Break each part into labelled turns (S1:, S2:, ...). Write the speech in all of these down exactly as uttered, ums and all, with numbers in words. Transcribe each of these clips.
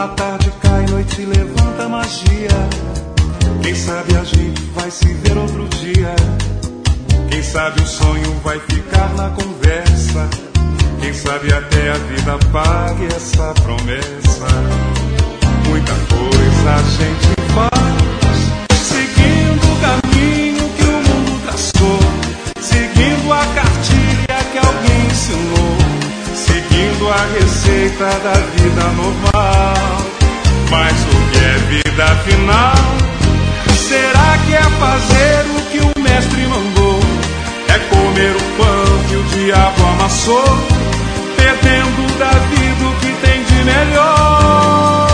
S1: A tarde cai, noite levanta magia. Quem sabe a gente vai se ver outro dia. Quem sabe o sonho vai ficar na conversa. Quem sabe até a vida pague essa promessa. Muita coisa a gente faz, seguindo o caminho que o mundo traçou, seguindo a cartilha que alguém ensinou, seguindo a receita da vida normal. Mas o que é vida afinal? Será que é fazer o que o mestre mandou? É comer o pão que o diabo amassou, perdendo da vida o que tem de melhor.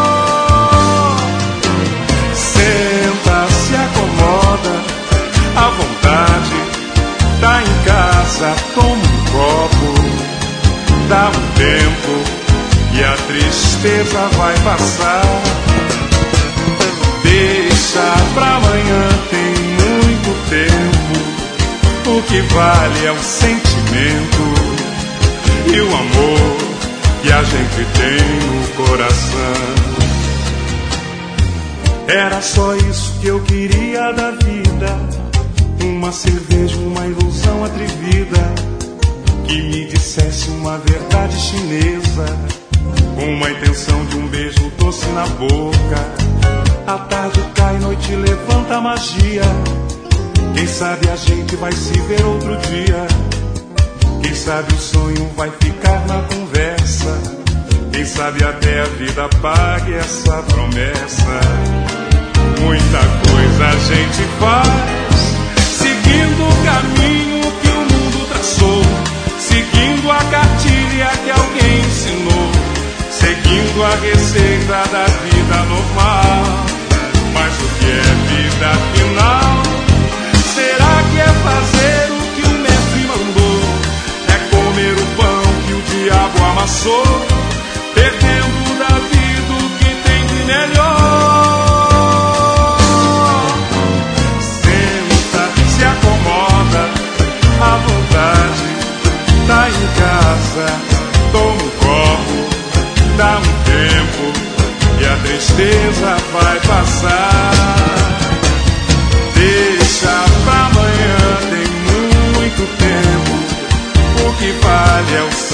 S1: Senta, se acomoda, à vontade, tá em casa, toma um copo, dá um tempo e a tristeza vai passar. Deixa pra amanhã, tem muito tempo. O que vale é o sentimento e o amor que a gente tem no coração. Era só isso que eu queria da vida, uma cerveja, uma ilusão atrevida, que me dissesse uma verdade chinesa, uma intenção de um beijo doce na boca. A tarde cai, noite levanta a magia. Quem sabe a gente vai se ver outro dia. Quem sabe o sonho vai ficar na conversa. Quem sabe até a vida pague essa promessa. Muita coisa a gente faz, seguindo o caminho que o mundo traçou, seguindo a cartilha que alguém ensinou, seguindo a receita da vida normal. Mas o que é vida afinal? Será que é fazer o que o mestre mandou? É comer o pão que o diabo amassou, perdendo da vida o que tem de melhor. Senta, se acomoda, à vontade, tá em casa, toma um copo, dá um tempo e a tristeza vai passar. Deixa pra amanhã, tem muito tempo. O que vale é o